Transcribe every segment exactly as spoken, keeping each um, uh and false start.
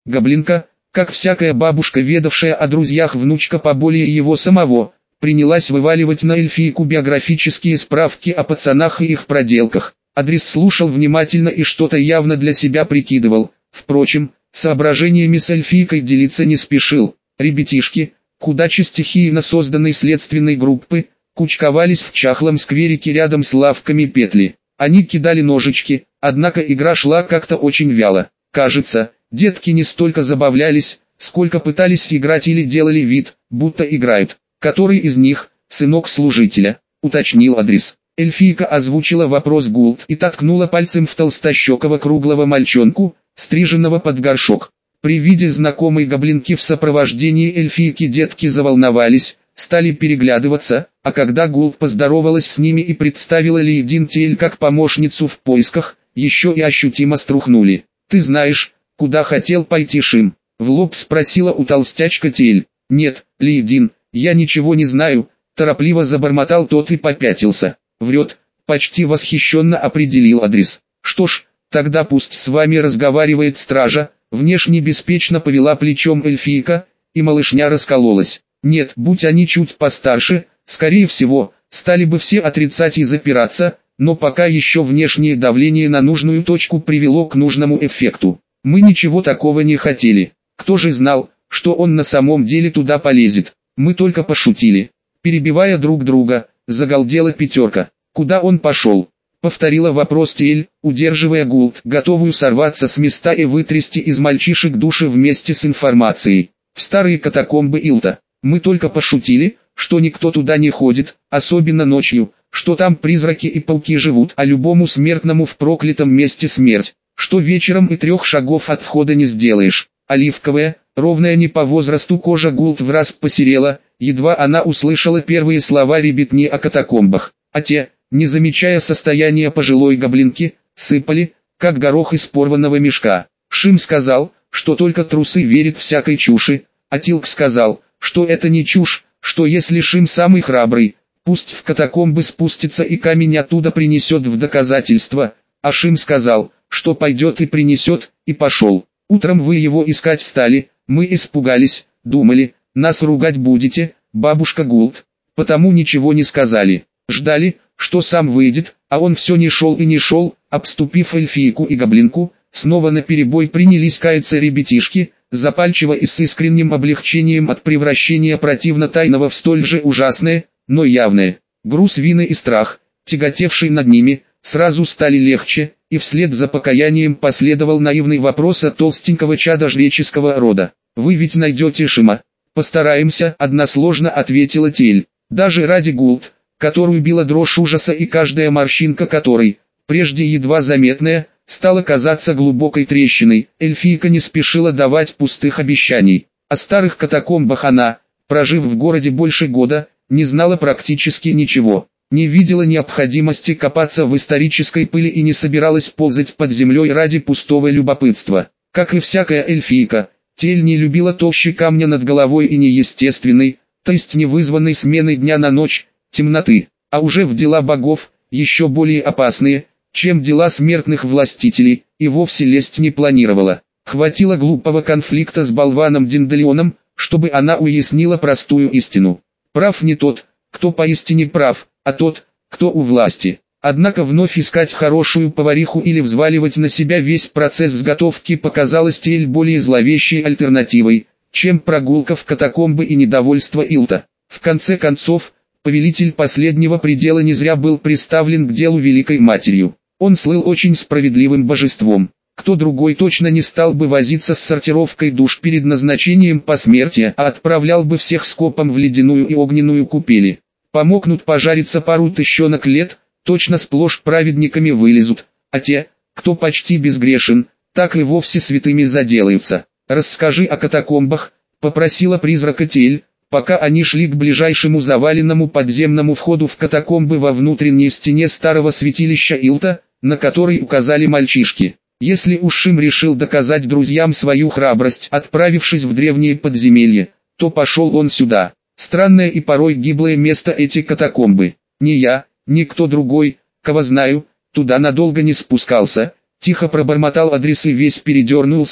Гоблинка, как всякая бабушка, ведавшая о друзьях внучка поболее его самого, принялась вываливать на эльфийку биографические справки о пацанах и их проделках. Адрес слушал внимательно и что-то явно для себя прикидывал. Впрочем, соображениями с эльфийкой делиться не спешил. Ребятишки, к удаче стихийно созданной следственной группы, кучковались в чахлом скверике рядом с лавками петли. Они кидали ножички, однако игра шла как-то очень вяло. Кажется, детки не столько забавлялись, сколько пытались играть или делали вид, будто играют. «Который из них, сынок служителя?» — уточнил Адрес. Эльфийка озвучила вопрос Гулт и ткнула пальцем в толстощекого круглого мальчонку, стриженного под горшок. При виде знакомой гоблинки в сопровождении эльфийки детки заволновались, стали переглядываться, а когда Гулт поздоровалась с ними и представила Лейдин Тиэль как помощницу в поисках, еще и ощутимо струхнули. «Ты знаешь, куда хотел пойти Шим?» — в лоб спросила у толстячка Тиэль. «Нет, Лейдин, я ничего не знаю», — торопливо забормотал тот и попятился. «Врет», — почти восхищенно определил Адрес. «Что ж, тогда пусть с вами разговаривает стража», — внешне беспечно повела плечом эльфийка, и малышня раскололась. Нет, будь они чуть постарше, скорее всего, стали бы все отрицать и запираться, но пока еще внешнее давление на нужную точку привело к нужному эффекту. Мы ничего такого не хотели. Кто же знал, что он на самом деле туда полезет? Мы только пошутили. Перебивая друг друга, загалдела пятерка. «Куда он пошел?» — повторила вопрос Тиэль, удерживая Гулт, готовую сорваться с места и вытрясти из мальчишек души вместе с информацией. «В старые катакомбы Илта. Мы только пошутили, что никто туда не ходит, особенно ночью, что там призраки и пауки живут, а любому смертному в проклятом месте смерть, что вечером и трех шагов от входа не сделаешь». Оливковая, ровная не по возрасту кожа Гулт враз посерела, едва она услышала первые слова ребятни о катакомбах, а те, не замечая состояния пожилой гоблинки, сыпали, как горох из порванного мешка. Шим сказал, что только трусы верят всякой чуши, а Тилк сказал, что это не чушь, что если Шим самый храбрый, пусть в катакомбы спустится и камень оттуда принесет в доказательство, а Шим сказал, что пойдет и принесет, и пошел. Утром вы его искать стали, мы испугались, думали, нас ругать будете, бабушка Гулт, потому ничего не сказали. Ждали, что сам выйдет, а он все не шел и не шел, обступив эльфийку и гоблинку, снова наперебой принялись каяться ребятишки, запальчиво и с искренним облегчением от превращения противно тайного в столь же ужасное, но явное. Груз вины и страх, тяготевший над ними, сразу стали легче, и вслед за покаянием последовал наивный вопрос от толстенького чада жреческого рода. «Вы ведь найдете Шима?» «Постараемся», — односложно ответила Тиэль. Даже ради Гулт, которую била дрожь ужаса и каждая морщинка которой, прежде едва заметная, стала казаться глубокой трещиной, эльфийка не спешила давать пустых обещаний. О старых катакомбах она, прожив в городе больше года, не знала практически ничего. Не видела необходимости копаться в исторической пыли и не собиралась ползать под землей ради пустого любопытства. Как и всякая эльфийка, Тиэль не любила толщи камня над головой и неестественной, то есть не вызванной сменой дня на ночь, темноты, а уже в дела богов, еще более опасные, чем дела смертных властителей, и вовсе лезть не планировала. Хватило глупого конфликта с болваном Денделионом, чтобы она уяснила простую истину. Прав не тот, кто поистине прав, а тот, кто у власти. Однако вновь искать хорошую повариху или взваливать на себя весь процесс сготовки показалось Тиэль более зловещей альтернативой, чем прогулка в катакомбы и недовольство Илта. В конце концов, повелитель последнего предела не зря был приставлен к делу Великой Матерью. Он слыл очень справедливым божеством. Кто другой точно не стал бы возиться с сортировкой душ перед назначением посмертия, а отправлял бы всех скопом в ледяную и огненную купели. Помогнут пожариться пару тыщенок лет, точно сплошь праведниками вылезут, а те, кто почти безгрешен, так и вовсе святыми заделаются. «Расскажи о катакомбах», — попросила призрака Тиэль, пока они шли к ближайшему заваленному подземному входу в катакомбы во внутренней стене старого святилища Илта, на который указали мальчишки. Если уж Шим решил доказать друзьям свою храбрость, отправившись в древние подземелья, то пошел он сюда. Странное и порой гиблое место эти катакомбы. Ни я, ни кто другой, кого знаю, туда надолго не спускался. Тихо пробормотал Адрес и весь передернулся,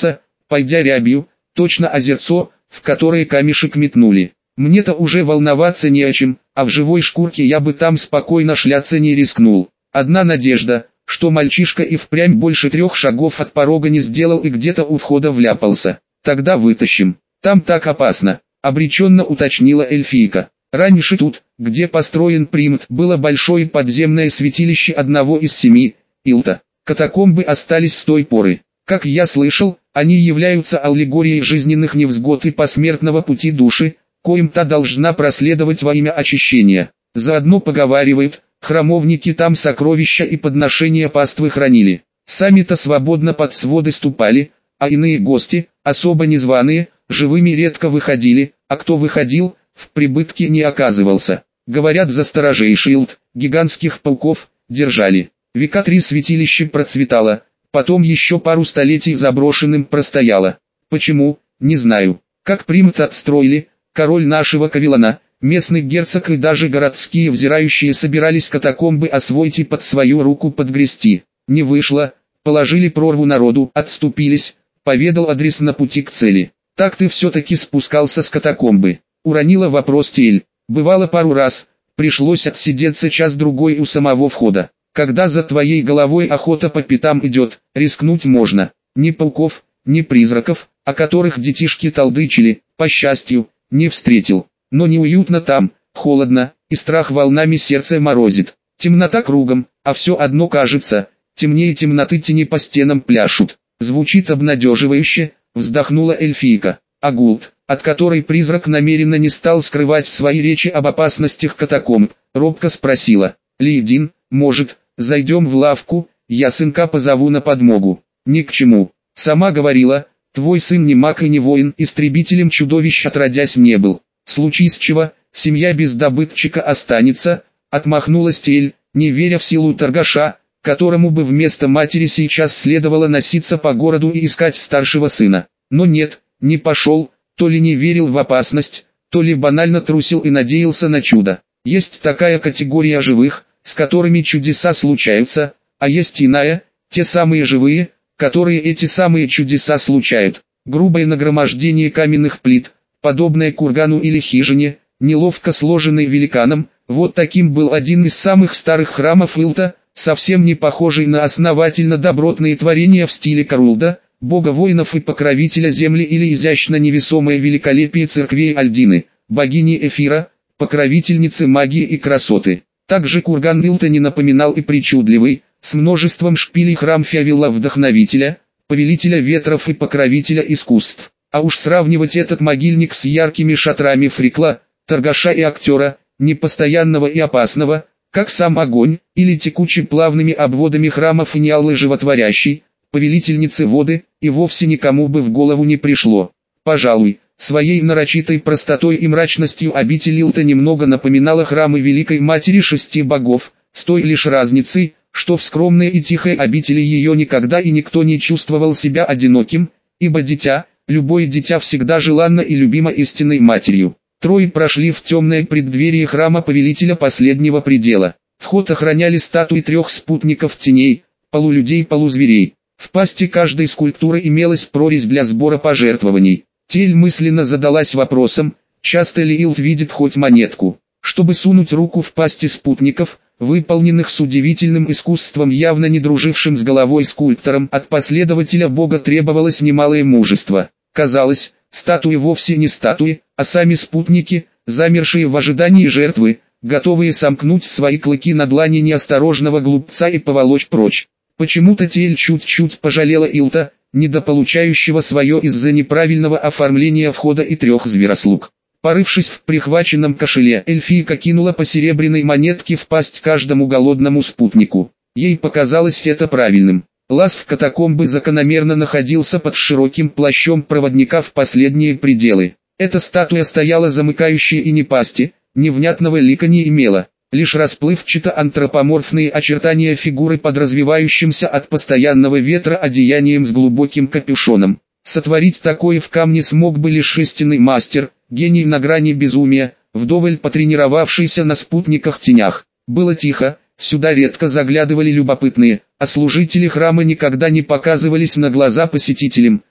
пойдя рябью, точно озерцо, в которое камешек метнули. Мне-то уже волноваться не о чем, а в живой шкурке я бы там спокойно шляться не рискнул. Одна надежда, что мальчишка и впрямь больше трех шагов от порога не сделал и где-то у входа вляпался. Тогда вытащим. Там так опасно, обреченно уточнила эльфийка. Раньше тут, где построен Примт, было большое подземное святилище одного из семи, Илта. Катакомбы остались с той поры. Как я слышал, они являются аллегорией жизненных невзгод и посмертного пути души, коим та должна проследовать во имя очищения. Заодно поговаривают, храмовники там сокровища и подношения паствы хранили. Сами-то свободно под своды ступали, а иные гости, особо незваные, живыми редко выходили, а кто выходил, в прибытке не оказывался. Говорят, за сторожейший Илт, гигантских пауков, держали. Века три святилище процветало, потом еще пару столетий заброшенным простояло. Почему, не знаю. Как Примт отстроили, король нашего Кавилона, местный герцог и даже городские взирающие собирались катакомбы освоить и под свою руку подгрести. Не вышло, положили прорву народу, отступились, поведал адрес на пути к цели. Так ты все-таки спускался с катакомбы. Уронила вопрос Тель. Бывало пару раз, пришлось отсидеться час-другой у самого входа. Когда за твоей головой охота по пятам идет, рискнуть можно. Ни пауков, ни призраков, о которых детишки толдычили, по счастью, не встретил. Но неуютно там, холодно, и страх волнами сердце морозит. Темнота кругом, а все одно кажется, темнее темноты тени по стенам пляшут. Звучит обнадеживающе, вздохнула эльфийка. А Гулт, от которой призрак намеренно не стал скрывать в своей речи об опасностях катакомб, робко спросила. Лейдин, может, зайдем в лавку, я сынка позову на подмогу. Ни к чему. Сама говорила, твой сын не маг и не воин, истребителем чудовищ отродясь не был. Случись чего, семья без добытчика останется, отмахнулась Тель, не веря в силу торгаша, которому бы вместо матери сейчас следовало носиться по городу и искать старшего сына. Но нет, не пошел, то ли не верил в опасность, то ли банально трусил и надеялся на чудо. Есть такая категория живых, с которыми чудеса случаются, а есть иная, те самые живые, которые эти самые чудеса случают. Грубое нагромождение каменных плит, подобное кургану или хижине, неловко сложенной великаном, вот таким был один из самых старых храмов Илта, совсем не похожий на основательно добротные творения в стиле Карулда, бога воинов и покровителя земли, или изящно невесомое великолепие церквей Альдины, богини Эфира, покровительницы магии и красоты. Также курган Илта не напоминал и причудливый, с множеством шпилей храм Фиавилла Вдохновителя, повелителя ветров и покровителя искусств. А уж сравнивать этот могильник с яркими шатрами Фрикла, торгаша и актера, непостоянного и опасного, как сам огонь, или текучий плавными обводами храмов и Ниаллы животворящей, повелительницы воды, и вовсе никому бы в голову не пришло. Пожалуй, своей нарочитой простотой и мрачностью обитель Илта немного напоминала храмы Великой Матери Шести Богов, с той лишь разницей, что в скромной и тихой обители ее никогда и никто не чувствовал себя одиноким, ибо дитя, любое дитя всегда желанно и любимо истинной матерью. Трое прошли в темное преддверие храма повелителя последнего предела. Вход охраняли статуи трех спутников теней, полулюдей-полузверей. В пасти каждой скульптуры имелась прорезь для сбора пожертвований. Тель мысленно задалась вопросом, часто ли Илт видит хоть монетку. Чтобы сунуть руку в пасти спутников, выполненных с удивительным искусством, явно не дружившим с головой скульптором, от последователя бога требовалось немалое мужество. Казалось, статуи вовсе не статуи, а сами спутники, замершие в ожидании жертвы, готовые сомкнуть свои клыки на длани неосторожного глупца и поволочь прочь. Почему-то Тель чуть-чуть пожалела Илта, недополучающего свое из-за неправильного оформления входа и трех зверослуг. Порывшись в прихваченном кошеле, эльфийка кинула по серебряной монетке в пасть каждому голодному спутнику. Ей показалось это правильным. Лаз в катакомбы закономерно находился под широким плащом проводника в последние пределы. Эта статуя стояла замыкающей и ни пасти, ни внятного лика не имела. Лишь расплывчато-антропоморфные очертания фигуры под развивающимся от постоянного ветра одеянием с глубоким капюшоном. Сотворить такое в камне смог бы лишь истинный мастер, гений на грани безумия, вдоволь потренировавшийся на спутниках тенях. Было тихо, сюда редко заглядывали любопытные, а служители храма никогда не показывались на глаза посетителям,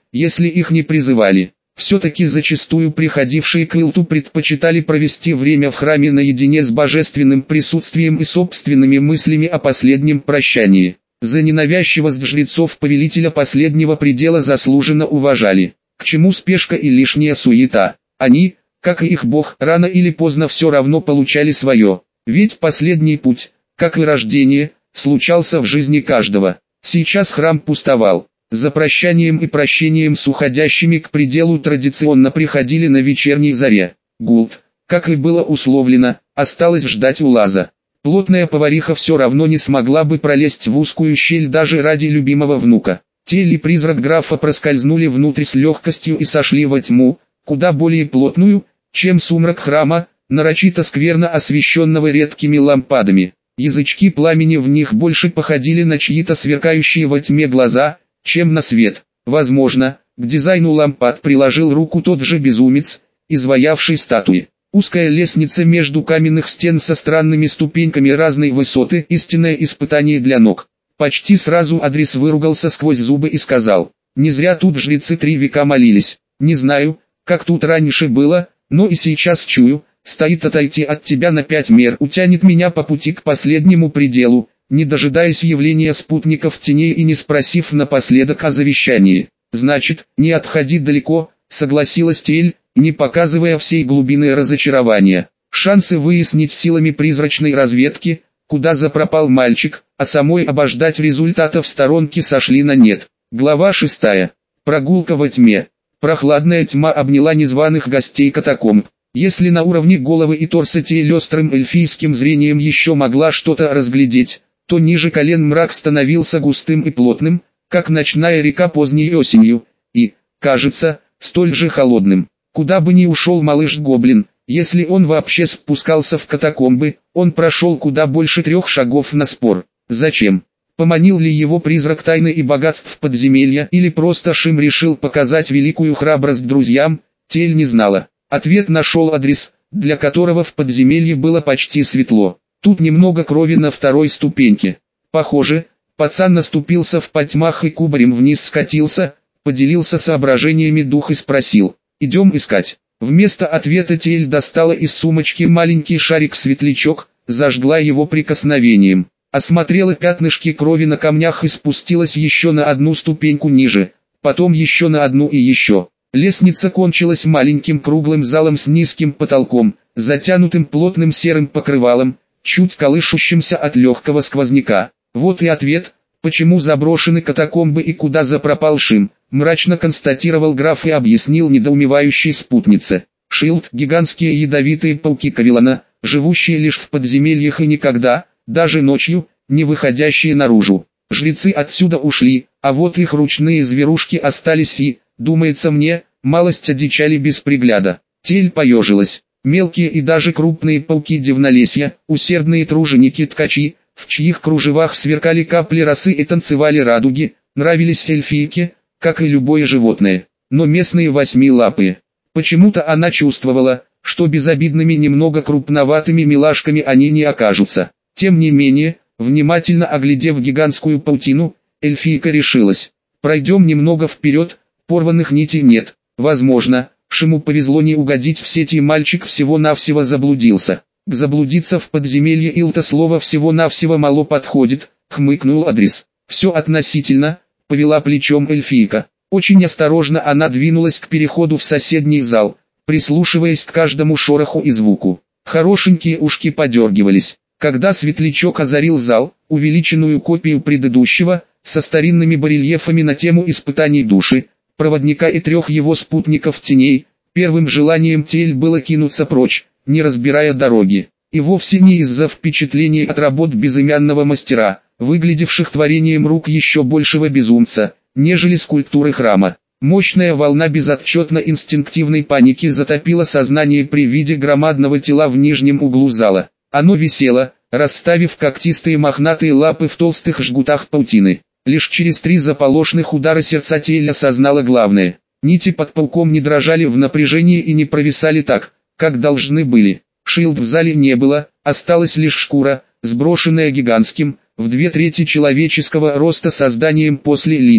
если их не призывали. Все-таки зачастую приходившие к Илту предпочитали провести время в храме наедине с божественным присутствием и собственными мыслями о последнем прощании. За ненавязчивость жрецов повелителя последнего предела заслуженно уважали. К чему спешка и лишняя суета? Они, как и их бог, рано или поздно все равно получали свое. Ведь последний путь, как и рождение, случался в жизни каждого. Сейчас храм пустовал. За прощанием и прощением с уходящими к пределу традиционно приходили на вечерней заре. Гулт, как и было условлено, осталось ждать Улаза. Плотная повариха все равно не смогла бы пролезть в узкую щель даже ради любимого внука. Тель и призрак графа проскользнули внутрь с легкостью и сошли во тьму, куда более плотную, чем сумрак храма, нарочито скверно освещенного редкими лампадами. Язычки пламени в них больше походили на чьи-то сверкающие во тьме глаза, чем на свет. Возможно, к дизайну лампад приложил руку тот же безумец, изваявший статуи. Узкая лестница между каменных стен со странными ступеньками разной высоты – истинное испытание для ног. Почти сразу Адрис выругался сквозь зубы и сказал: «Не зря тут жрецы три века молились. Не знаю, как тут раньше было, но и сейчас чую, стоит отойти от тебя на пять мер, утянет меня по пути к последнему пределу». Не дожидаясь явления спутников теней и не спросив напоследок о завещании. «Значит, не отходи далеко», — согласилась Тель, не показывая всей глубины разочарования. Шансы выяснить силами призрачной разведки, куда запропал мальчик, а самой обождать результатов в сторонке сошли на нет. Глава шестая. Прогулка во тьме. Прохладная тьма обняла незваных гостей катакомб. Если на уровне головы и торса Тель острым эльфийским зрением еще могла что-то разглядеть, то ниже колен мрак становился густым и плотным, как ночная река поздней осенью, и, кажется, столь же холодным. Куда бы ни ушел малыш-гоблин, если он вообще спускался в катакомбы, он прошел куда больше трех шагов на спор. Зачем? Поманил ли его призрак тайны и богатств подземелья, или просто Шим решил показать великую храбрость друзьям, Тель не знала. Ответ нашел Адрис, для которого в подземелье было почти светло. Тут немного крови на второй ступеньке. Похоже, пацан наступился в потьмах и кубарем вниз скатился, поделился соображениями дух и спросил: «Идем искать». Вместо ответа Тель достала из сумочки маленький шарик-светлячок, зажгла его прикосновением, осмотрела пятнышки крови на камнях и спустилась еще на одну ступеньку ниже, потом еще на одну и еще. Лестница кончилась маленьким круглым залом с низким потолком, затянутым плотным серым покрывалом, чуть колышущимся от легкого сквозняка. Вот и ответ, почему заброшены катакомбы и куда запропал Шим, мрачно констатировал граф и объяснил недоумевающей спутнице. Шилд – гигантские ядовитые пауки Кавилана, живущие лишь в подземельях и никогда, даже ночью, не выходящие наружу. Жрецы отсюда ушли, а вот их ручные зверушки остались и, думается мне, малость одичали без пригляда. Тель поежилась. Мелкие и даже крупные пауки дивнолесья, усердные труженики-ткачи, в чьих кружевах сверкали капли росы и танцевали радуги, нравились эльфийке, как и любое животное. Но местные восьмилапые. Почему-то она чувствовала, что безобидными немного крупноватыми милашками они не окажутся. Тем не менее, внимательно оглядев гигантскую паутину, эльфийка решилась: «Пройдем немного вперед, порванных нитей нет. Возможно, Шиму повезло не угодить в сети, и мальчик всего-навсего заблудился». К заблудиться в подземелье Илта слово всего-навсего мало подходит, хмыкнул Адрис. «Все относительно», повела плечом эльфийка. Очень осторожно она двинулась к переходу в соседний зал, прислушиваясь к каждому шороху и звуку. Хорошенькие ушки подергивались. Когда светлячок озарил зал, увеличенную копию предыдущего, со старинными барельефами на тему испытаний души, проводника и трех его спутников теней, первым желанием Тель было кинуться прочь, не разбирая дороги. И вовсе не из-за впечатлений от работ безымянного мастера, выглядевших творением рук еще большего безумца, нежели скульптуры храма. Мощная волна безотчетно инстинктивной паники затопила сознание при виде громадного тела в нижнем углу зала. Оно висело, расставив когтистые мохнатые лапы в толстых жгутах паутины. Лишь через три заполошных удара сердца Тель осознала главное. Нити под пауком не дрожали в напряжении и не провисали так, как должны были. Шилд в зале не было, осталась лишь шкура, сброшенная гигантским, в две трети человеческого роста созданием после линьки.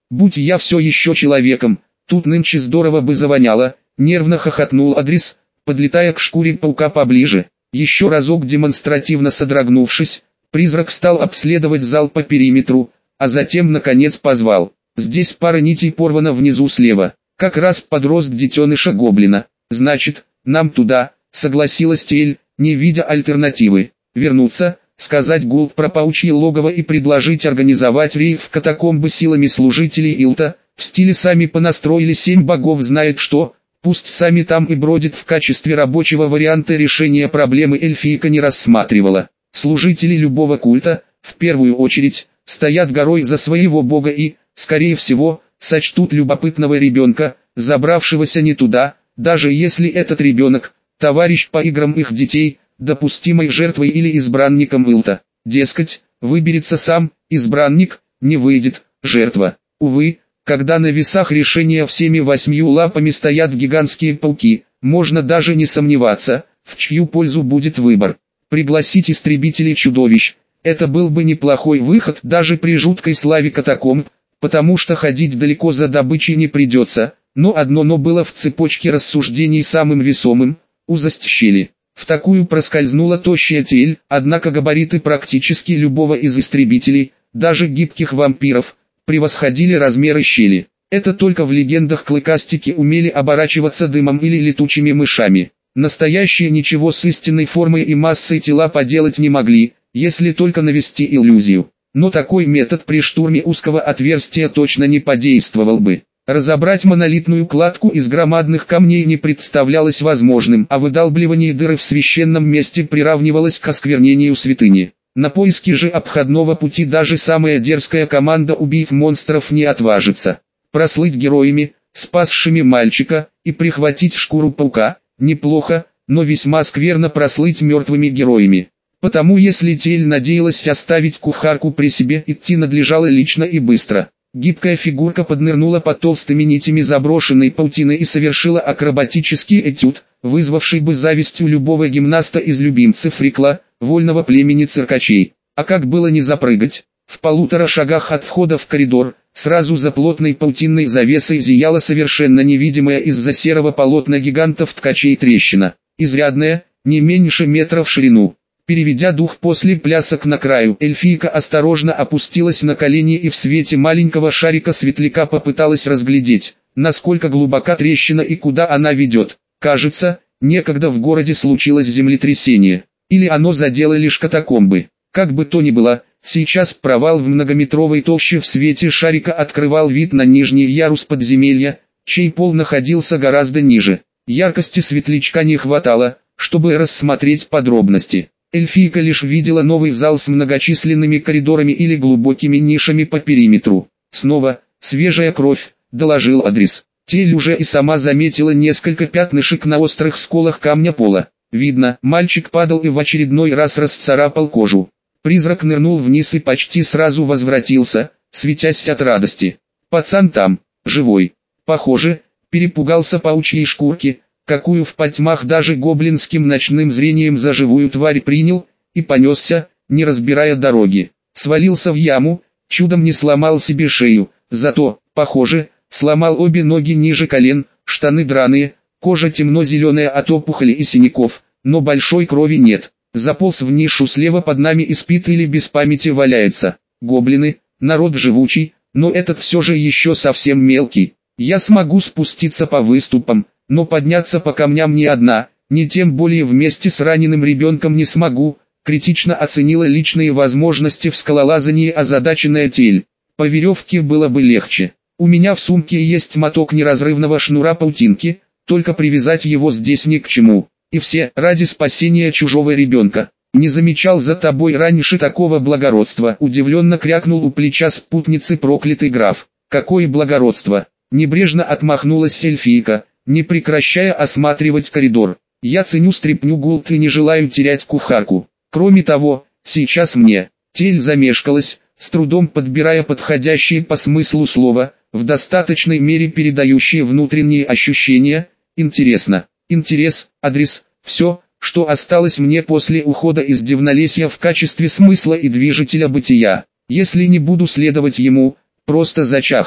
Будь я все еще человеком, тут нынче здорово бы завоняло, нервно хохотнул Адрис, подлетая к шкуре паука поближе. Еще разок демонстративно содрогнувшись, призрак стал обследовать зал по периметру, а затем наконец позвал. Здесь пара нитей порвана внизу слева, как раз подрост детеныша гоблина. Значит, нам туда, согласилась Тель, не видя альтернативы. Вернуться, сказать Гулд про паучье логово и предложить организовать рейд в катакомбы силами служителей Илта, в стиле «сами понастроили семь богов знает что», пусть сами там и бродит в качестве рабочего варианта решения проблемы эльфийка не рассматривала. Служители любого культа, в первую очередь, стоят горой за своего бога и, скорее всего, сочтут любопытного ребенка, забравшегося не туда, даже если этот ребенок, товарищ по играм их детей, допустимой жертвой или избранником Илта. Дескать, выберется сам, избранник, не выйдет, жертва. Увы, когда на весах решения всеми восьмью лапами стоят гигантские пауки, можно даже не сомневаться, в чью пользу будет выбор. Пригласить истребителей чудовищ. Это был бы неплохой выход даже при жуткой славе катакомб, потому что ходить далеко за добычей не придется, но одно «но» было в цепочке рассуждений самым весомым – узость щели. В такую проскользнула тощая Тель, однако габариты практически любого из истребителей, даже гибких вампиров, превосходили размеры щели. Это только в легендах клыкастики умели оборачиваться дымом или летучими мышами. Настоящие ничего с истинной формой и массой тела поделать не могли, если только навести иллюзию. Но такой метод при штурме узкого отверстия точно не подействовал бы. Разобрать монолитную кладку из громадных камней не представлялось возможным, а выдалбливание дыры в священном месте приравнивалось к осквернению святыни. На поиски же обходного пути даже самая дерзкая команда убийц-монстров не отважится. Прослыть героями, спасшими мальчика, и прихватить шкуру паука – неплохо, но весьма скверно прослыть мертвыми героями. Потому если Тель надеялась оставить кухарку при себе, идти надлежало лично и быстро. Гибкая фигурка поднырнула под толстыми нитями заброшенной паутины и совершила акробатический этюд, вызвавший бы зависть у любого гимнаста из любимцев Рикла, вольного племени циркачей. А как было не запрыгать? В полутора шагах от входа в коридор, сразу за плотной паутинной завесой зияла совершенно невидимая из-за серого полотна гигантов ткачей трещина. Изрядная, не меньше метра в ширину. Переведя дух после плясок на краю, эльфийка осторожно опустилась на колени и в свете маленького шарика светляка попыталась разглядеть, насколько глубока трещина и куда она ведет. Кажется, некогда в городе случилось землетрясение, или оно задело лишь катакомбы. Как бы то ни было, сейчас провал в многометровой толще в свете шарика открывал вид на нижний ярус подземелья, чей пол находился гораздо ниже. Яркости светлячка не хватало, чтобы рассмотреть подробности. Эльфийка лишь видела новый зал с многочисленными коридорами или глубокими нишами по периметру. Снова, свежая кровь, доложил Адрис. Тель уже и сама заметила несколько пятнышек на острых сколах камня пола. Видно, мальчик падал и в очередной раз расцарапал кожу. Призрак нырнул вниз и почти сразу возвратился, светясь от радости. Пацан там, живой. Похоже, перепугался паучьей шкурки, какую в потьмах даже гоблинским ночным зрением за живую тварь принял, и понесся, не разбирая дороги. Свалился в яму, чудом не сломал себе шею, зато, похоже, сломал обе ноги ниже колен, штаны драные, кожа темно-зеленая от опухолей и синяков, но большой крови нет. Заполз в нишу слева под нами и спит или без памяти валяется. Гоблины, народ живучий, но этот все же еще совсем мелкий. Я смогу спуститься по выступам, но подняться по камням ни одна, ни тем более вместе с раненым ребенком не смогу, критично оценила личные возможности в скалолазании озадаченная Тель. По веревке было бы легче. У меня в сумке есть моток неразрывного шнура паутинки, только привязать его здесь ни к чему. И все ради спасения чужого ребенка. Не замечал за тобой раньше такого благородства, удивленно крякнул у плеча спутницы проклятый граф. Какое благородство! Небрежно отмахнулась эльфийка, не прекращая осматривать коридор. Я ценю стряпню Гулд и не желаю терять кухарку. Кроме того, сейчас мне. Тель замешкалась, с трудом подбирая подходящие по смыслу слова, в достаточной мере передающие внутренние ощущения. Интересно. Интерес, адрес, все, что осталось мне после ухода из Дивнолесья в качестве смысла и движителя бытия. Если не буду следовать ему, просто зачахну.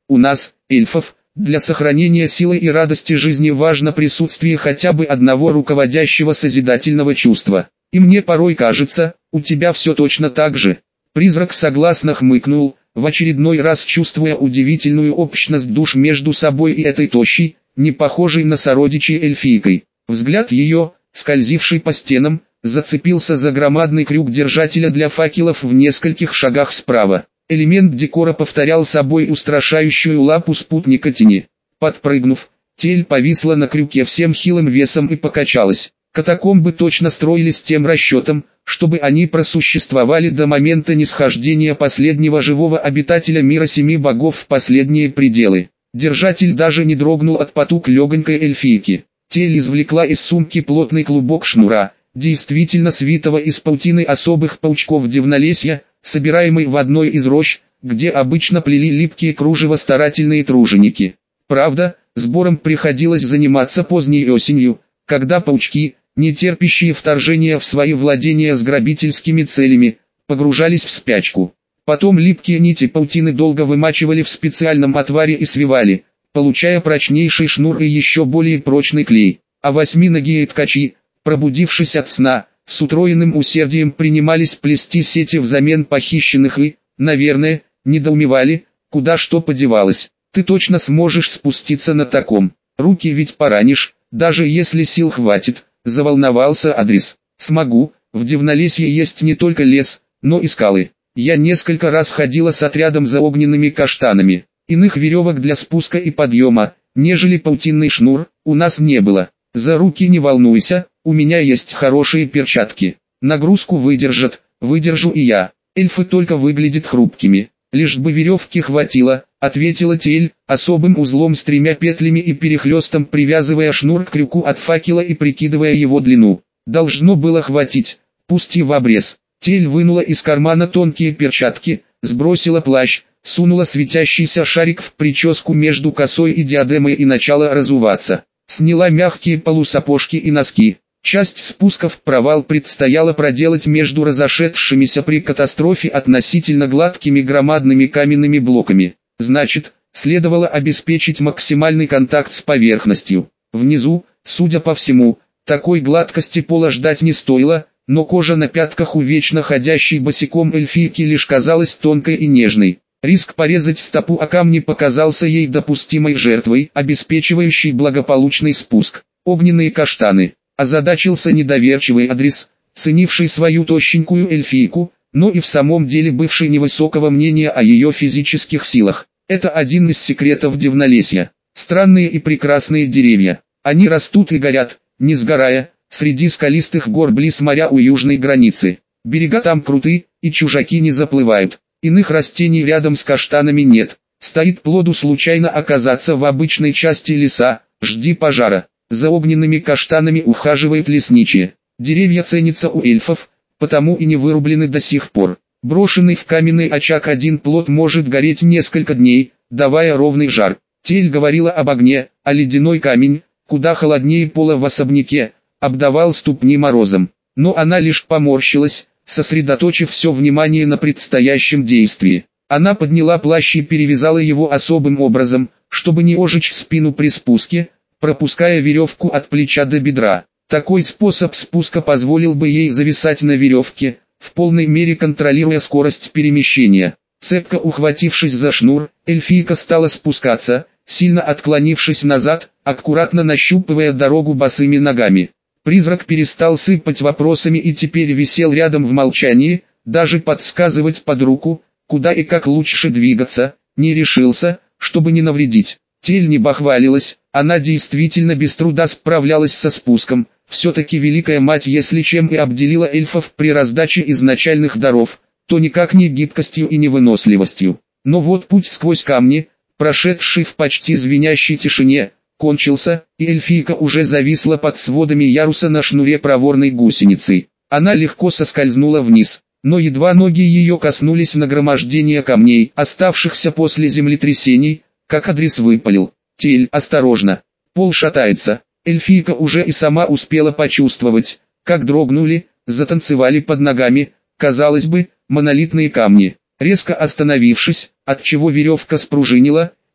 У нас, эльфов, для сохранения силы и радости жизни важно присутствие хотя бы одного руководящего созидательного чувства. И мне порой кажется, у тебя все точно так же. Призрак согласно хмыкнул, в очередной раз чувствуя удивительную общность душ между собой и этой тощей, не похожей на сородичей эльфийкой. Взгляд ее, скользивший по стенам, зацепился за громадный крюк держателя для факелов в нескольких шагах справа. Элемент декора повторял собой устрашающую лапу спутника тени. Подпрыгнув, тель повисла на крюке всем хилым весом и покачалась. Катакомбы точно строились тем расчетом, чтобы они просуществовали до момента нисхождения последнего живого обитателя мира семи богов в последние пределы. Держатель даже не дрогнул от потуг легонькой эльфийки. Тель извлекла из сумки плотный клубок шнура, действительно свитого из паутины особых паучков дивнолесья, собираемый в одной из рощ, где обычно плели липкие кружева старательные труженики. Правда, сбором приходилось заниматься поздней осенью, когда паучки, не терпящие вторжения в свои владения с грабительскими целями, погружались в спячку. Потом липкие нити паутины долго вымачивали в специальном отваре и свивали, получая прочнейший шнур и еще более прочный клей. А восьминогие ткачи, пробудившись от сна, с утроенным усердием принимались плести сети взамен похищенных и, наверное, недоумевали, куда что подевалось. Ты точно сможешь спуститься на таком? Руки ведь поранишь, даже если сил хватит, заволновался Адрис. Смогу, в Дивнолесье есть не только лес, но и скалы. Я несколько раз ходила с отрядом за огненными каштанами. Иных веревок для спуска и подъема, нежели паутинный шнур, у нас не было. За руки не волнуйся, у меня есть хорошие перчатки. Нагрузку выдержат, выдержу и я. Эльфы только выглядят хрупкими. Лишь бы веревки хватило, ответила Тель, особым узлом с тремя петлями и перехлестом привязывая шнур к крюку от факела и прикидывая его длину. Должно было хватить, пусть и в обрез. Тель вынула из кармана тонкие перчатки, сбросила плащ, сунула светящийся шарик в прическу между косой и диадемой и начала разуваться. Сняла мягкие полусапожки и носки. Часть спусков в провал предстояло проделать между разошедшимися при катастрофе относительно гладкими громадными каменными блоками. Значит, следовало обеспечить максимальный контакт с поверхностью. Внизу, судя по всему, такой гладкости пола ждать не стоило, но кожа на пятках у вечно ходящей босиком эльфийки лишь казалась тонкой и нежной. Риск порезать стопу о камни показался ей допустимой жертвой, обеспечивающей благополучный спуск. Огненные каштаны. Озадачился недоверчивый Адрис, ценивший свою тощенькую эльфийку, но и в самом деле бывший невысокого мнения о ее физических силах. Это один из секретов Дивнолесья. Странные и прекрасные деревья. Они растут и горят, не сгорая, среди скалистых гор близ моря у южной границы. Берега там круты, и чужаки не заплывают. Иных растений рядом с каштанами нет. Стоит плоду случайно оказаться в обычной части леса, жди пожара. За огненными каштанами ухаживает лесничие. Деревья ценятся у эльфов, потому и не вырублены до сих пор. Брошенный в каменный очаг один плод может гореть несколько дней, давая ровный жар. Тель говорила об огне, а ледяной камень, куда холоднее пола в особняке, обдавал ступни морозом. Но она лишь поморщилась, сосредоточив все внимание на предстоящем действии. Она подняла плащ и перевязала его особым образом, чтобы не ожечь спину при спуске, пропуская веревку от плеча до бедра. Такой способ спуска позволил бы ей зависать на веревке, в полной мере контролируя скорость перемещения. Цепко ухватившись за шнур, эльфийка стала спускаться, сильно отклонившись назад, аккуратно нащупывая дорогу босыми ногами. Призрак перестал сыпать вопросами и теперь висел рядом в молчании, даже подсказывать под руку, куда и как лучше двигаться, не решился, чтобы не навредить. Тель не бахвалилась, она действительно без труда справлялась со спуском, все-таки Великая Мать если чем и обделила эльфов при раздаче изначальных даров, то никак не гибкостью и невыносливостью. Но вот путь сквозь камни, прошедший в почти звенящей тишине, кончился, и эльфийка уже зависла под сводами яруса на шнуре проворной гусеницей. Она легко соскользнула вниз, но едва ноги ее коснулись нагромождения камней, оставшихся после землетрясений, как Адрис выпалил: «Тель, осторожно! Пол шатается!» Эльфийка уже и сама успела почувствовать, как дрогнули, затанцевали под ногами, казалось бы, монолитные камни. Резко остановившись, отчего веревка спружинила,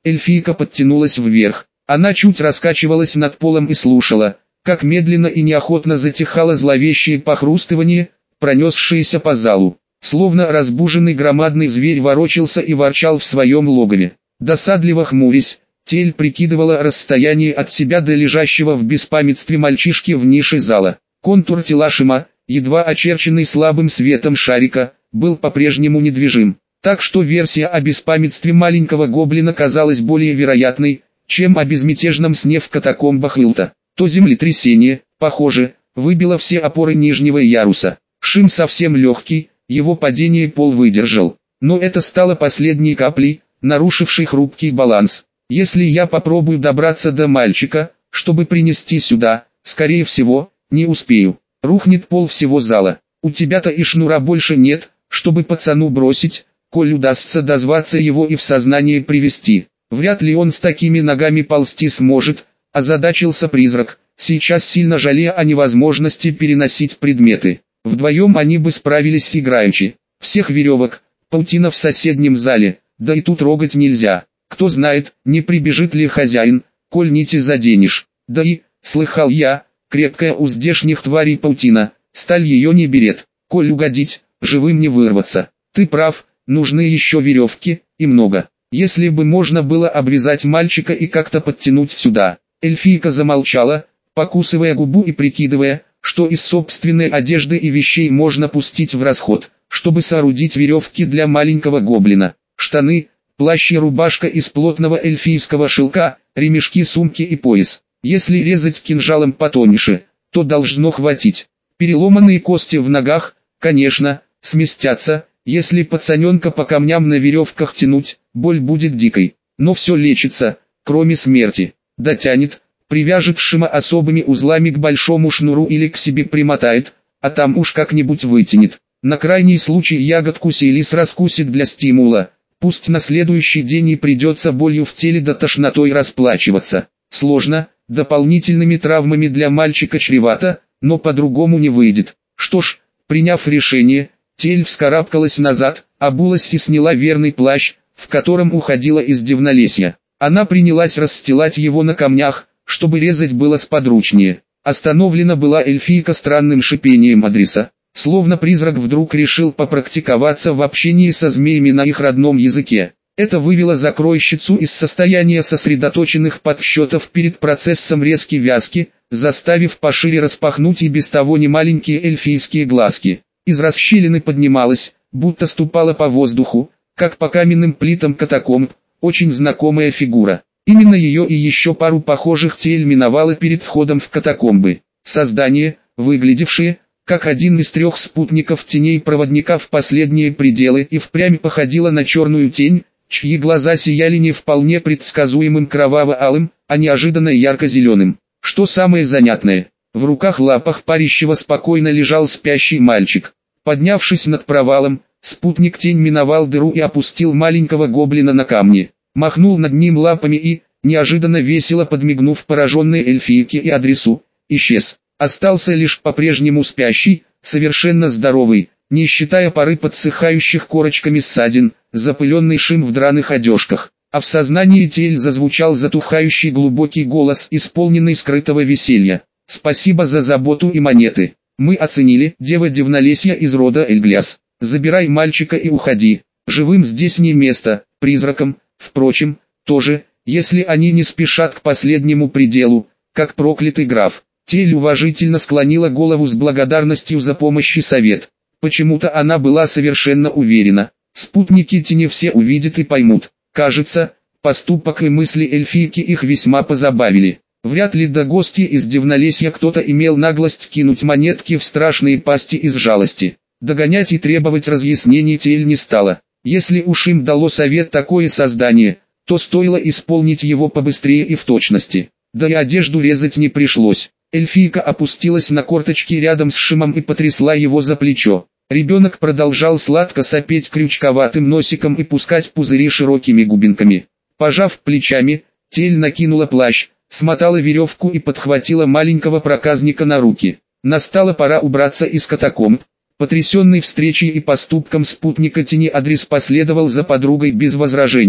Эльфийка подтянулась вверх. Она чуть раскачивалась над полом и слушала, как медленно и неохотно затихало зловещее похрустывание, пронесшееся по залу. Словно разбуженный громадный зверь ворочался и ворчал в своем логове. Досадливо хмурясь, Тель прикидывала расстояние от себя до лежащего в беспамятстве мальчишки в нише зала. Контур тела Шима, едва очерченный слабым светом шарика, был по-прежнему недвижим. Так что версия о беспамятстве маленького гоблина казалась более вероятной, чем о безмятежном сне в катакомбах Илта. То землетрясение, похоже, выбило все опоры нижнего яруса. Шим совсем легкий, его падение пол выдержал. Но это стало последней каплей, нарушившей хрупкий баланс. Если я попробую добраться до мальчика, чтобы принести сюда, скорее всего, не успею. Рухнет пол всего зала. У тебя-то и шнура больше нет, чтобы пацану бросить, коль удастся дозваться его и в сознание привести. Вряд ли он с такими ногами ползти сможет, озадачился призрак, сейчас сильно жалея о невозможности переносить предметы. Вдвоем они бы справились играючи. Всех веревок, паутина в соседнем зале, да и тут трогать нельзя. Кто знает, не прибежит ли хозяин, коль нити заденешь. Да и, слыхал я, крепкая у здешних тварей паутина, сталь ее не берет. Коль угодить, живым не вырваться. Ты прав, нужны еще веревки, и много. Если бы можно было обвязать мальчика и как-то подтянуть сюда. Эльфийка замолчала, покусывая губу и прикидывая, что из собственной одежды и вещей можно пустить в расход, чтобы соорудить веревки для маленького гоблина. Штаны, плащ и рубашка из плотного эльфийского шелка, ремешки, сумки и пояс. Если резать кинжалом потоньше, то должно хватить. Переломанные кости в ногах, конечно, сместятся, если пацаненка по камням на веревках тянуть, боль будет дикой. Но все лечится, кроме смерти. Дотянет, привяжет Шима особыми узлами к большому шнуру или к себе примотает, а там уж как-нибудь вытянет. На крайний случай ягодку Селис раскусит для стимула. Пусть на следующий день и придется болью в теле до тошнотой расплачиваться. Сложно, дополнительными травмами для мальчика чревато, но по-другому не выйдет. Что ж, приняв решение, Тель вскарабкалась назад, обулась и сняла верный плащ, в котором уходила из Дивнолесья. Она принялась расстилать его на камнях, чтобы резать было сподручнее. Остановлена была эльфийка странным шипением адреса. Словно призрак вдруг решил попрактиковаться в общении со змеями на их родном языке. Это вывело закройщицу из состояния сосредоточенных подсчетов перед процессом резки вязки, заставив пошире распахнуть и без того немаленькие эльфийские глазки. Из расщелины поднималась, будто ступала по воздуху, как по каменным плитам катакомб, очень знакомая фигура. Именно ее и еще пару похожих Тель миновала перед входом в катакомбы. Создание, выглядевшее, как один из трех спутников теней проводника в последние пределы, и впрямь походила на черную тень, чьи глаза сияли не вполне предсказуемым кроваво-алым, а неожиданно ярко-зеленым. Что самое занятное, в руках-лапах парящего спокойно лежал спящий мальчик. Поднявшись над провалом, спутник-тень миновал дыру и опустил маленького гоблина на камни. Махнул над ним лапами и, неожиданно весело подмигнув пораженной эльфийке и адресу, исчез. Остался лишь по-прежнему спящий, совершенно здоровый, не считая поры подсыхающих корочками ссадин, запыленный Шим в драных одежках. А в сознании Тель зазвучал затухающий глубокий голос, исполненный скрытого веселья. «Спасибо за заботу и монеты. Мы оценили, дева Дивнолесья из рода Эльгляс. Забирай мальчика и уходи. Живым здесь не место, призракам, впрочем, тоже, если они не спешат к последнему пределу, как проклятый граф». Тель уважительно склонила голову с благодарностью за помощь и совет. Почему-то она была совершенно уверена. Спутники тени все увидят и поймут. Кажется, поступок и мысли эльфийки их весьма позабавили. Вряд ли до гостей из Дивнолесья кто-то имел наглость кинуть монетки в страшные пасти из жалости. Догонять и требовать разъяснений Тель не стала. Если уж им дало совет такое создание, то стоило исполнить его побыстрее и в точности. Да и одежду резать не пришлось. Эльфийка опустилась на корточки рядом с Шимом и потрясла его за плечо. Ребенок продолжал сладко сопеть крючковатым носиком и пускать пузыри широкими губинками. Пожав плечами, Тель накинула плащ, смотала веревку и подхватила маленького проказника на руки. Настала пора убраться из катакомб. Потрясенный встречей и поступком спутника тени адрес последовал за подругой без возражений.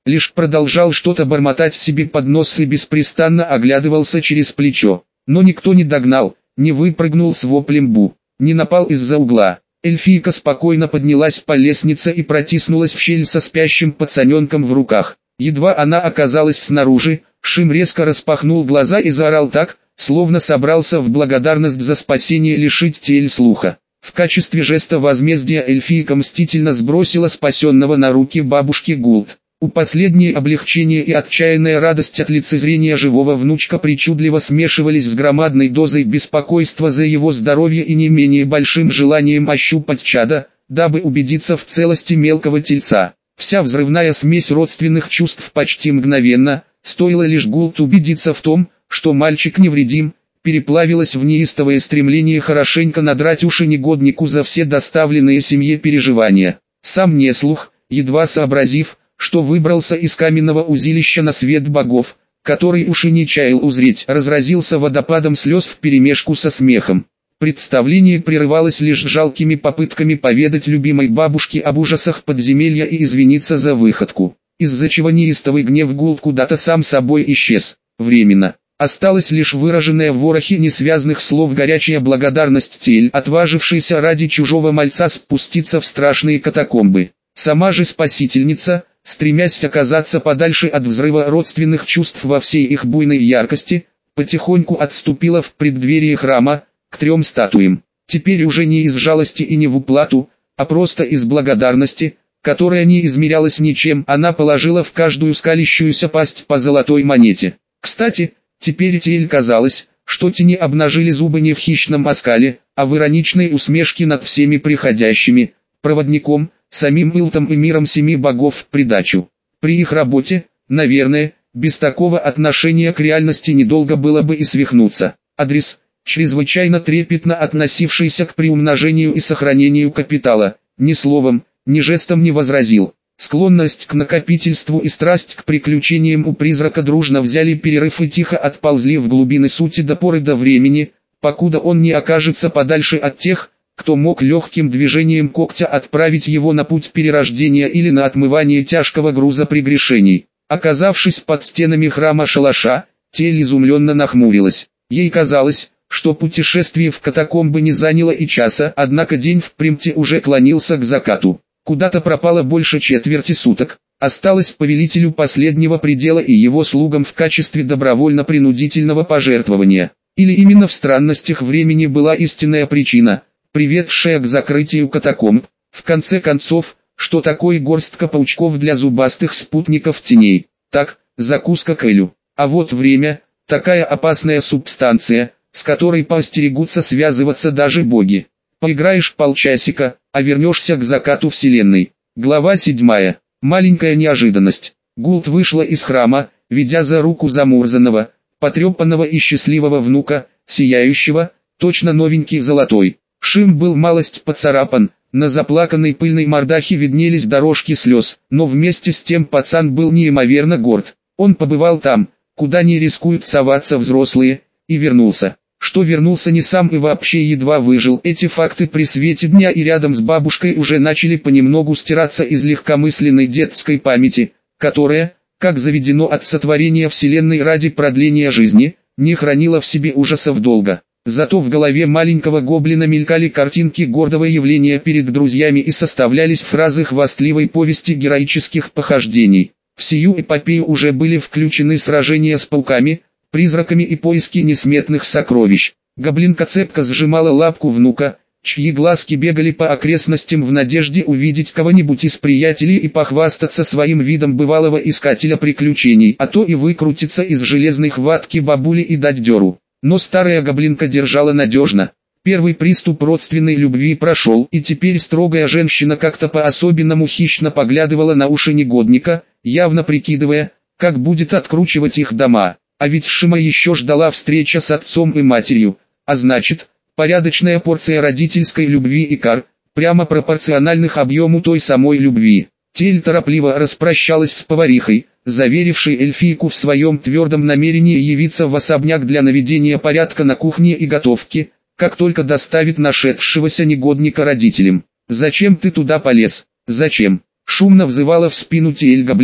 лишь продолжал что-то бормотать себе под нос и беспрестанно оглядывался через плечо. Но никто не догнал, не выпрыгнул с воплем «бу», не напал из-за угла. Эльфийка спокойно поднялась по лестнице и протиснулась в щель со спящим пацаненком в руках. Едва она оказалась снаружи, Шим резко распахнул глаза и заорал так, словно собрался в благодарность за спасение лишить Тиэль слуха. В качестве жеста возмездия эльфийка мстительно сбросила спасенного на руки бабушки Гулд. У последней облегчение и отчаянная радость от лицезрения живого внучка причудливо смешивались с громадной дозой беспокойства за его здоровье и не менее большим желанием ощупать чада, дабы убедиться в целости мелкого тельца. Вся взрывная смесь родственных чувств почти мгновенно, стоило лишь Гулд убедиться в том, что мальчик невредим, переплавилась в неистовое стремление хорошенько надрать уши негоднику за все доставленные семье переживания. Сам неслух, едва сообразив, что выбрался из каменного узилища на свет богов, который уж и не чаял узреть, разразился водопадом слез вперемешку со смехом. Представление прерывалось лишь жалкими попытками поведать любимой бабушке об ужасах подземелья и извиниться за выходку, из-за чего неистовый гнев Гулд куда-то сам собой исчез, временно. Осталась лишь выраженная в ворохе несвязных слов горячая благодарность Тиэль, отважившейся ради чужого мальца спуститься в страшные катакомбы. Сама же спасительница, стремясь оказаться подальше от взрыва родственных чувств во всей их буйной яркости, потихоньку отступила в преддверии храма, к трем статуям. Теперь уже не из жалости и не в уплату, а просто из благодарности, которая не измерялась ничем, она положила в каждую скалящуюся пасть по золотой монете. Кстати, теперь Тиэль казалось, что тени обнажили зубы не в хищном оскале, а в ироничной усмешке над всеми приходящими, проводником, самим Илтом и миром семи богов в придачу. При их работе, наверное, без такого отношения к реальности недолго было бы и свихнуться. Адрес, чрезвычайно трепетно относившийся к приумножению и сохранению капитала, ни словом, ни жестом не возразил. Склонность к накопительству и страсть к приключениям у призрака дружно взяли перерыв и тихо отползли в глубины сути до поры до времени, покуда он не окажется подальше от тех, кто мог легким движением когтя отправить его на путь перерождения или на отмывание тяжкого груза прегрешений. Оказавшись под стенами храма шалаша, Тиэль изумленно нахмурилась. Ей казалось, что путешествие в катакомбы не заняло и часа, однако день в Примте уже клонился к закату. Куда-то пропало больше четверти суток, осталось повелителю последнего предела и его слугам в качестве добровольно-принудительного пожертвования. Или именно в странностях времени была истинная причина, приведшая к закрытию катакомб. В конце концов, что такое горстка паучков для зубастых спутников теней? Так, закуска к элю. А вот время, такая опасная субстанция, с которой поостерегутся связываться даже боги. Поиграешь полчасика, а вернешься к закату вселенной. Глава седьмая. Маленькая неожиданность. Гулд вышла из храма, ведя за руку замурзанного, потрепанного и счастливого внука, сияющего, точно новенький золотой. Шим был малость поцарапан, на заплаканной пыльной мордахе виднелись дорожки слез, но вместе с тем пацан был неимоверно горд. Он побывал там, куда не рискуют соваться взрослые, и вернулся. Что вернулся не сам и вообще едва выжил. Эти факты при свете дня и рядом с бабушкой уже начали понемногу стираться из легкомысленной детской памяти, которая, как заведено от сотворения вселенной ради продления жизни, не хранила в себе ужасов долго. Зато в голове маленького гоблина мелькали картинки гордого явления перед друзьями и составлялись фразы хвастливой повести героических похождений. В сию эпопею уже были включены сражения с пауками, призраками и поиски несметных сокровищ. Гоблинка цепко сжимала лапку внука, чьи глазки бегали по окрестностям в надежде увидеть кого-нибудь из приятелей и похвастаться своим видом бывалого искателя приключений, а то и выкрутиться из железной хватки бабули и дать дёру. Но старая гоблинка держала надежно. Первый приступ родственной любви прошел, и теперь строгая женщина как-то по-особенному хищно поглядывала на уши негодника, явно прикидывая, как будет откручивать их дома. А ведь Шима еще ждала встреча с отцом и матерью, а значит, порядочная порция родительской любви и кар, прямо пропорциональных объему той самой любви. Тиэль торопливо распрощалась с поварихой, заверившей эльфийку в своем твердом намерении явиться в особняк для наведения порядка на кухне и готовке, как только доставит нашедшегося негодника родителям. «Зачем ты туда полез? Зачем?» — шумно взывала в спину Тиэль гоблинка,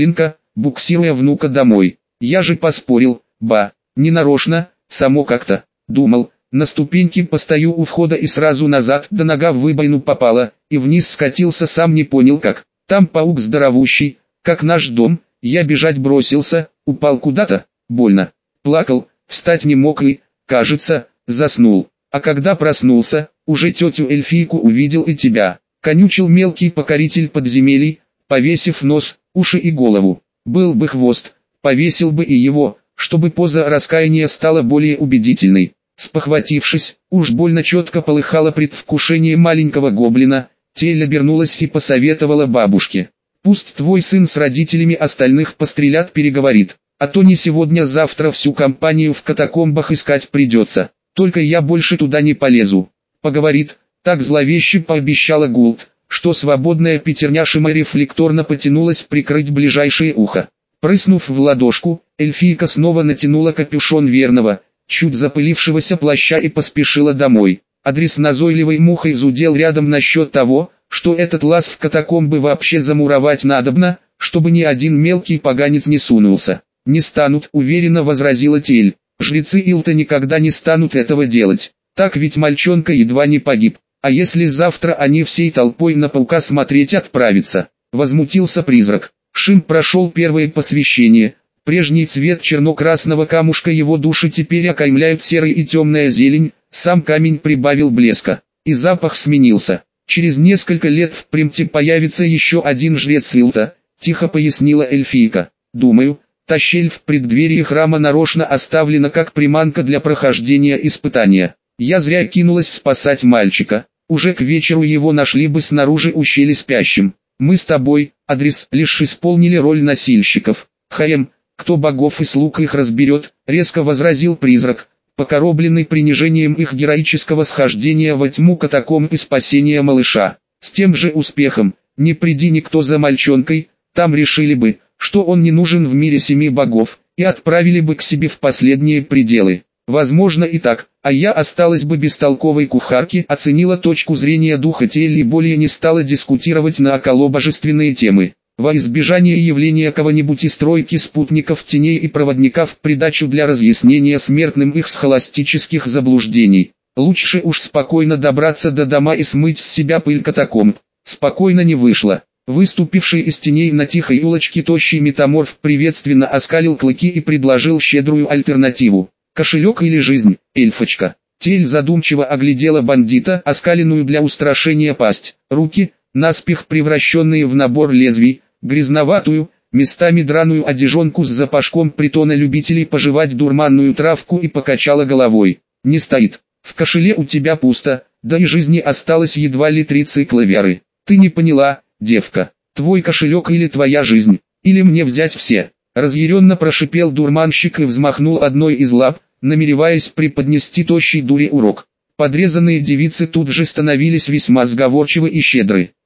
буксируя внука домой. Я же поспорил, ба, не нарочно, само как-то. Думал, на ступеньке постою у входа и сразу назад, да нога в выбоину попала, и вниз скатился, сам не понял как. Там паук здоровущий, как наш дом, я бежать бросился, упал куда-то, больно. Плакал, встать не мог и, кажется, заснул. А когда проснулся, уже тетю эльфийку увидел и тебя. Конючил мелкий покоритель подземелий, повесив нос, уши и голову. Был бы хвост, повесил бы и его, чтобы поза раскаяния стала более убедительной. Спохватившись, уж больно четко полыхало предвкушение маленького гоблина, Тель обернулась и посоветовала бабушке: «Пусть твой сын с родителями остальных пострелят, переговорит, а то не сегодня-завтра всю компанию в катакомбах искать придется, только я больше туда не полезу». «Поговорит», так зловеще пообещала Гулд, что свободная пятерня Шима рефлекторно потянулась прикрыть ближайшее ухо. Прыснув в ладошку, эльфийка снова натянула капюшон верного, чуть запылившегося плаща и поспешила домой. Адрес назойливой мухой зудел рядом насчет того, что этот лаз в катакомбы вообще замуровать надобно, чтобы ни один мелкий поганец не сунулся. «Не станут», уверенно возразила Тель. «Жрецы Илта никогда не станут этого делать. Так ведь мальчонка едва не погиб. А если завтра они всей толпой на паука смотреть отправятся?» Возмутился призрак. Шим прошел первое посвящение. Прежний цвет черно-красного камушка его души теперь окаймляют серый и темная зелень, сам камень прибавил блеска, и запах сменился. «Через несколько лет в Примте появится еще один жрец Илта», тихо пояснила эльфийка. «Думаю, та щель в преддверии храма нарочно оставлена как приманка для прохождения испытания. Я зря кинулась спасать мальчика, уже к вечеру его нашли бы снаружи ущелья спящим. Мы с тобой, Адрес, лишь исполнили роль носильщиков. Хаем, кто богов и слуг их разберет», резко возразил призрак, покоробленный принижением их героического схождения во тьму катакомб и спасения малыша. С тем же успехом, не приди никто за мальчонкой, там решили бы, что он не нужен в мире семи богов, и отправили бы к себе в последние пределы. Возможно и так, а я осталась бы бестолковой кухарки, оценила точку зрения духа Тель и более не стала дискутировать на околобожественные темы. Во избежание явления кого-нибудь из тройки спутников теней и проводника в придачу для разъяснения смертным их схоластических заблуждений. Лучше уж спокойно добраться до дома и смыть с себя пыль катакомб. Спокойно не вышло. Выступивший из теней на тихой улочке тощий метаморф приветственно оскалил клыки и предложил щедрую альтернативу. «Кошелек или жизнь, эльфочка?» Тель задумчиво оглядела бандита, оскаленную для устрашения пасть, руки, наспех превращенные в набор лезвий, грязноватую, местами драную одежонку с запашком притона любителей пожевать дурманную травку, и покачала головой. «Не стоит. В кошеле у тебя пусто, да и жизни осталось едва ли три цикла веры. Ты не поняла, девка, твой кошелек или твоя жизнь, или мне взять все?» Разъяренно прошипел дурманщик и взмахнул одной из лап, намереваясь преподнести тощей дуре урок. Подрезанные девицы тут же становились весьма сговорчивы и щедры.